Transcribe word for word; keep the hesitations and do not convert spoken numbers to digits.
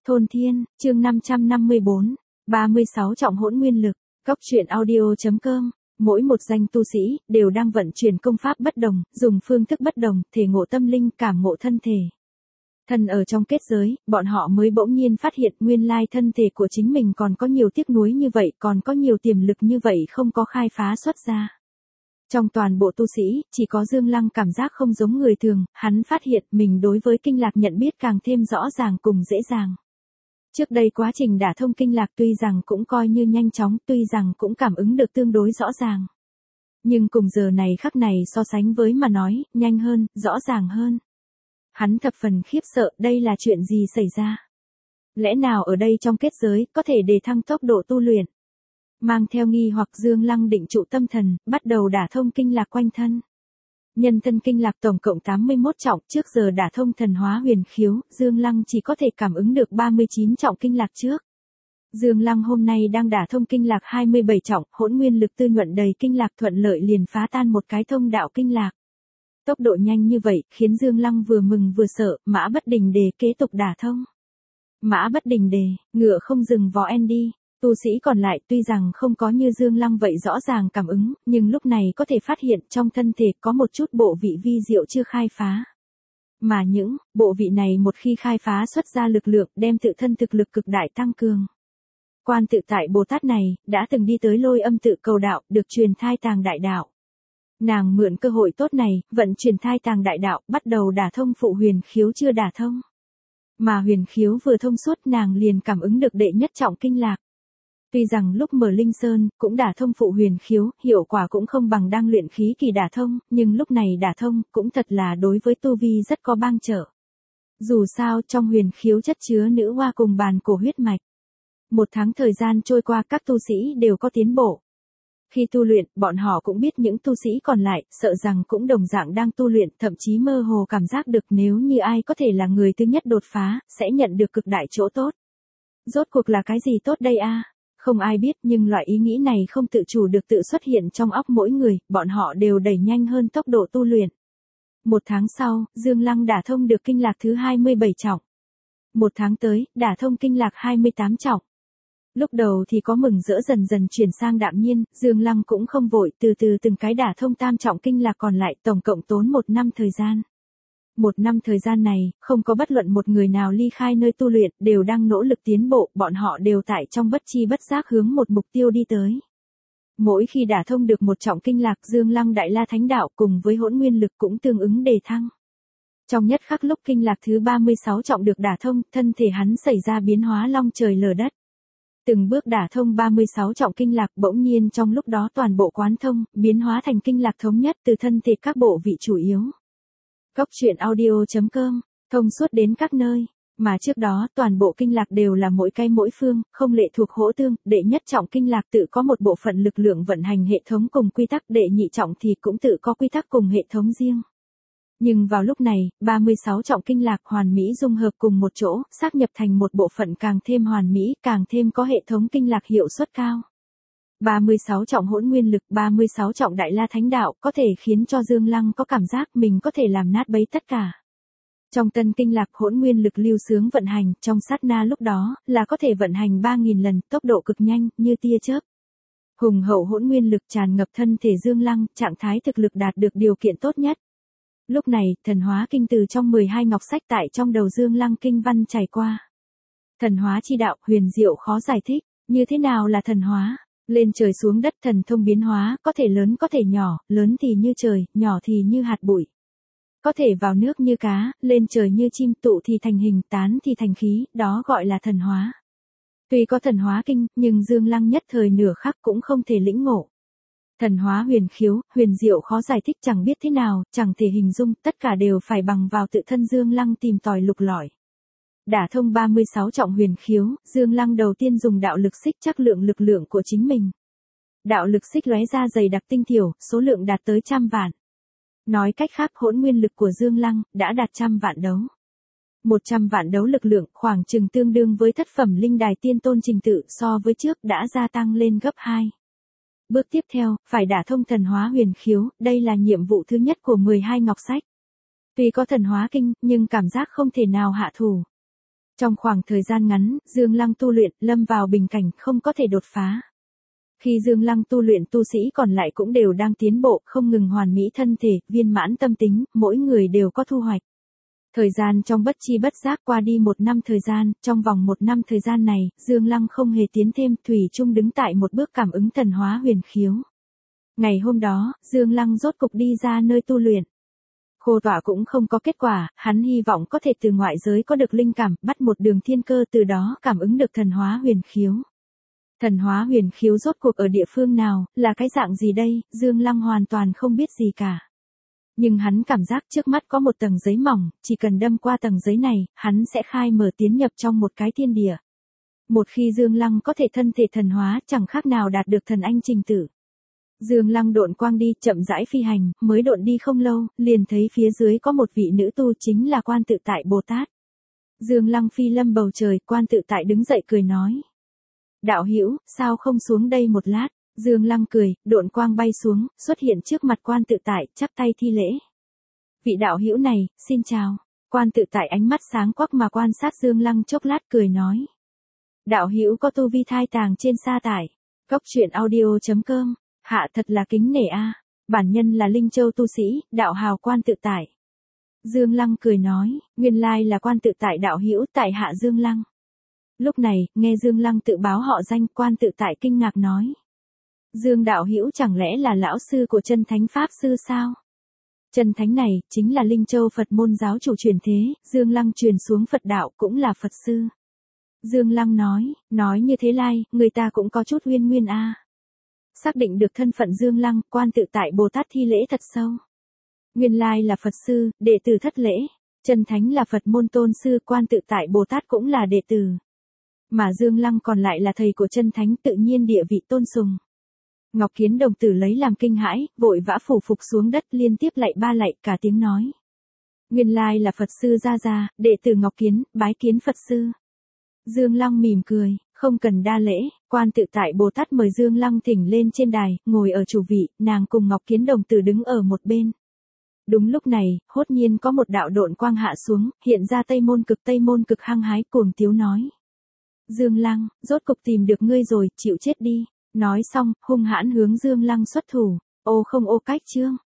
Thôn Thiên, chương năm trăm năm mươi bốn, ba mươi sáu trọng hỗn nguyên lực, góc truyện audio.com. Mỗi một danh tu sĩ, đều đang vận chuyển công pháp bất đồng, dùng phương thức bất đồng, thể ngộ tâm linh, cảm ngộ thân thể. Thân ở trong kết giới, bọn họ mới bỗng nhiên phát hiện nguyên lai thân thể của chính mình còn có nhiều tiếc nuối như vậy, còn có nhiều tiềm lực như vậy không có khai phá xuất ra. Trong toàn bộ tu sĩ, chỉ có Dương Lăng cảm giác không giống người thường, hắn phát hiện mình đối với kinh lạc nhận biết càng thêm rõ ràng cùng dễ dàng. Trước đây quá trình đả thông kinh lạc tuy rằng cũng coi như nhanh chóng, tuy rằng cũng cảm ứng được tương đối rõ ràng. Nhưng cùng giờ này khắc này so sánh với mà nói, nhanh hơn, rõ ràng hơn. Hắn thập phần khiếp sợ, đây là chuyện gì xảy ra? Lẽ nào ở đây trong kết giới, có thể đề thăng tốc độ tu luyện? Mang theo nghi hoặc Dương Lăng định trụ tâm thần, bắt đầu đả thông kinh lạc quanh thân. Nhân thân kinh lạc tổng cộng tám mươi mốt trọng, trước giờ đả thông thần hóa huyền khiếu, Dương Lăng chỉ có thể cảm ứng được ba mươi chín trọng kinh lạc trước. Dương Lăng hôm nay đang đả thông kinh lạc hai mươi bảy trọng, hỗn nguyên lực tư nhuận đầy kinh lạc thuận lợi liền phá tan một cái thông đạo kinh lạc. Tốc độ nhanh như vậy, khiến Dương Lăng vừa mừng vừa sợ, Mã Bất Đình Đề kế tục đả thông. Mã Bất Đình Đề, ngựa không dừng vó en đi. Tu sĩ còn lại tuy rằng không có như Dương Lăng vậy rõ ràng cảm ứng, nhưng lúc này có thể phát hiện trong thân thể có một chút bộ vị vi diệu chưa khai phá. Mà những bộ vị này một khi khai phá xuất ra lực lượng đem tự thân thực lực cực đại tăng cường. Quan Tự Tại Bồ Tát này, đã từng đi tới Lôi Âm tự cầu đạo, được truyền thai tàng đại đạo. Nàng mượn cơ hội tốt này, vận chuyển thai tàng đại đạo, bắt đầu đả thông phụ huyền khiếu chưa đả thông. Mà huyền khiếu vừa thông suốt nàng liền cảm ứng được đệ nhất trọng kinh lạc. Tuy rằng lúc mở Linh Sơn, cũng đả thông phụ huyền khiếu, hiệu quả cũng không bằng đang luyện khí kỳ đả thông, nhưng lúc này đả thông, cũng thật là đối với tu vi rất có bang trợ. Dù sao, trong huyền khiếu chất chứa nữ hoa cùng bàn cổ huyết mạch. Một tháng thời gian trôi qua các tu sĩ đều có tiến bộ. Khi tu luyện, bọn họ cũng biết những tu sĩ còn lại, sợ rằng cũng đồng dạng đang tu luyện, thậm chí mơ hồ cảm giác được nếu như ai có thể là người thứ nhất đột phá, sẽ nhận được cực đại chỗ tốt. Rốt cuộc là cái gì tốt đây a? Không ai biết, nhưng loại ý nghĩ này không tự chủ được tự xuất hiện trong óc mỗi người, bọn họ đều đẩy nhanh hơn tốc độ tu luyện. Một tháng sau, Dương Lăng đả thông được kinh lạc thứ hai mươi bảy trọng. Một tháng tới, đả thông kinh lạc hai mươi tám trọng. Lúc đầu thì có mừng rỡ dần dần chuyển sang đạm nhiên, Dương Lăng cũng không vội, từ từ từng cái đả thông tam trọng kinh lạc còn lại, tổng cộng tốn một năm thời gian. Một năm thời gian này, không có bất luận một người nào ly khai nơi tu luyện, đều đang nỗ lực tiến bộ, bọn họ đều tại trong bất chi bất giác hướng một mục tiêu đi tới. Mỗi khi đả thông được một trọng kinh lạc, Dương Lăng Đại La Thánh Đạo cùng với hỗn nguyên lực cũng tương ứng đề thăng. Trong nhất khắc lúc kinh lạc thứ ba mươi sáu trọng được đả thông, thân thể hắn xảy ra biến hóa long trời lở đất. Từng bước đả thông ba mươi sáu trọng kinh lạc, bỗng nhiên trong lúc đó toàn bộ quán thông, biến hóa thành kinh lạc thống nhất từ thân thể các bộ vị chủ yếu. Góc truyện audio.com, thông suốt đến các nơi, mà trước đó toàn bộ kinh lạc đều là mỗi cái mỗi phương, không lệ thuộc hỗ tương, đệ nhất trọng kinh lạc tự có một bộ phận lực lượng vận hành hệ thống cùng quy tắc, đệ nhị trọng thì cũng tự có quy tắc cùng hệ thống riêng. Nhưng vào lúc này, ba mươi sáu trọng kinh lạc hoàn mỹ dung hợp cùng một chỗ, xác nhập thành một bộ phận càng thêm hoàn mỹ, càng thêm có hệ thống kinh lạc hiệu suất cao. ba mươi sáu trọng hỗn nguyên lực, ba mươi sáu trọng Đại La Thánh Đạo có thể khiến cho Dương Lăng có cảm giác mình có thể làm nát bấy tất cả. Trong tân kinh lạc hỗn nguyên lực lưu sướng vận hành, trong sát na lúc đó, là có thể vận hành ba nghìn lần, tốc độ cực nhanh, như tia chớp. Hùng hậu hỗn nguyên lực tràn ngập thân thể Dương Lăng, trạng thái thực lực đạt được điều kiện tốt nhất. Lúc này, thần hóa kinh từ trong mười hai ngọc sách tại trong đầu Dương Lăng kinh văn trải qua. Thần hóa chi đạo, huyền diệu khó giải thích, như thế nào là thần hóa? Lên trời xuống đất thần thông biến hóa, có thể lớn có thể nhỏ, lớn thì như trời, nhỏ thì như hạt bụi. Có thể vào nước như cá, lên trời như chim, tụ thì thành hình, tán thì thành khí, đó gọi là thần hóa. Tuy có thần hóa kinh, nhưng Dương Lăng nhất thời nửa khắc cũng không thể lĩnh ngộ. Thần hóa huyền khiếu, huyền diệu khó giải thích, chẳng biết thế nào, chẳng thể hình dung, tất cả đều phải bằng vào tự thân Dương Lăng tìm tòi lục lọi. Đả thông ba mươi sáu trọng huyền khiếu, Dương Lăng đầu tiên dùng đạo lực xích chắc lượng lực lượng của chính mình. Đạo lực xích lóe ra dày đặc tinh thiểu, số lượng đạt tới trăm vạn. Nói cách khác, hỗn nguyên lực của Dương Lăng đã đạt trăm vạn đấu. Một trăm vạn đấu lực lượng, khoảng chừng tương đương với thất phẩm linh đài tiên tôn trình tự, so với trước đã gia tăng lên gấp hai. Bước tiếp theo, phải đả thông thần hóa huyền khiếu, đây là nhiệm vụ thứ nhất của mười hai ngọc sách. Tuy có thần hóa kinh, nhưng cảm giác không thể nào hạ thủ. Trong khoảng thời gian ngắn, Dương Lăng tu luyện, lâm vào bình cảnh không có thể đột phá. Khi Dương Lăng tu luyện tu sĩ còn lại cũng đều đang tiến bộ, không ngừng hoàn mỹ thân thể, viên mãn tâm tính, mỗi người đều có thu hoạch. Thời gian trong bất chi bất giác qua đi một năm thời gian, trong vòng một năm thời gian này, Dương Lăng không hề tiến thêm, thủy chung đứng tại một bước cảm ứng thần hóa huyền khiếu. Ngày hôm đó, Dương Lăng rốt cục đi ra nơi tu luyện. Khô tọa cũng không có kết quả, hắn hy vọng có thể từ ngoại giới có được linh cảm, bắt một đường thiên cơ từ đó cảm ứng được thần hóa huyền khiếu. Thần hóa huyền khiếu rốt cuộc ở địa phương nào, là cái dạng gì đây, Dương Lăng hoàn toàn không biết gì cả. Nhưng hắn cảm giác trước mắt có một tầng giấy mỏng, chỉ cần đâm qua tầng giấy này, hắn sẽ khai mở tiến nhập trong một cái thiên địa. Một khi Dương Lăng có thể thân thể thần hóa, chẳng khác nào đạt được thần anh trình tự. Dương Lăng độn quang đi, chậm rãi phi hành, mới độn đi không lâu, liền thấy phía dưới có một vị nữ tu chính là Quan Tự Tại Bồ Tát. Dương Lăng phi lâm bầu trời, Quan Tự Tại đứng dậy cười nói. Đạo hữu, sao không xuống đây một lát? Dương Lăng cười, độn quang bay xuống, xuất hiện trước mặt Quan Tự Tại, chắp tay thi lễ. Vị đạo hữu này, xin chào. Quan Tự Tại ánh mắt sáng quắc mà quan sát Dương Lăng chốc lát cười nói. Đạo hữu có tu vi thai tàng trên sa tải. Cốc truyện audio chấm com. Hạ thật là kính nể a. Bản nhân là Linh Châu tu sĩ, đạo hào Quan Tự Tại. Dương Lăng cười nói, nguyên lai là Quan Tự Tại đạo hữu, tại hạ Dương Lăng. Lúc này, nghe Dương Lăng tự báo họ danh, Quan Tự Tại kinh ngạc nói. Dương đạo hữu chẳng lẽ là lão sư của Chân Thánh Pháp Sư sao? Chân Thánh này, chính là Linh Châu Phật môn giáo chủ truyền thế, Dương Lăng truyền xuống Phật đạo cũng là Phật sư. Dương Lăng nói, nói như thế lai, người ta cũng có chút uyên nguyên a. Xác định được thân phận Dương Lăng, Quan Tự Tại Bồ Tát thi lễ thật sâu. Nguyên lai là Phật sư, đệ tử thất lễ. Chân Thánh là Phật môn tôn sư, Quan Tự Tại Bồ Tát cũng là đệ tử. Mà Dương Lăng còn lại là thầy của Chân Thánh, tự nhiên địa vị tôn sùng. Ngọc Kiến đồng tử lấy làm kinh hãi, vội vã phủ phục xuống đất liên tiếp lạy ba lạy cả tiếng nói. Nguyên lai là Phật sư gia gia, đệ tử Ngọc Kiến, bái kiến Phật sư. Dương Lăng mỉm cười, không cần đa lễ, Quan Tự Tại Bồ Tát mời Dương Lăng thỉnh lên trên đài, ngồi ở chủ vị, nàng cùng Ngọc Kiến đồng tử đứng ở một bên. Đúng lúc này, hốt nhiên có một đạo độn quang hạ xuống, hiện ra Tây Môn Cực Tây Môn Cực hăng hái cuồng tiếu nói. Dương Lăng, rốt cục tìm được ngươi rồi, chịu chết đi. Nói xong, hung hãn hướng Dương Lăng xuất thủ. Ô không ô cách chương.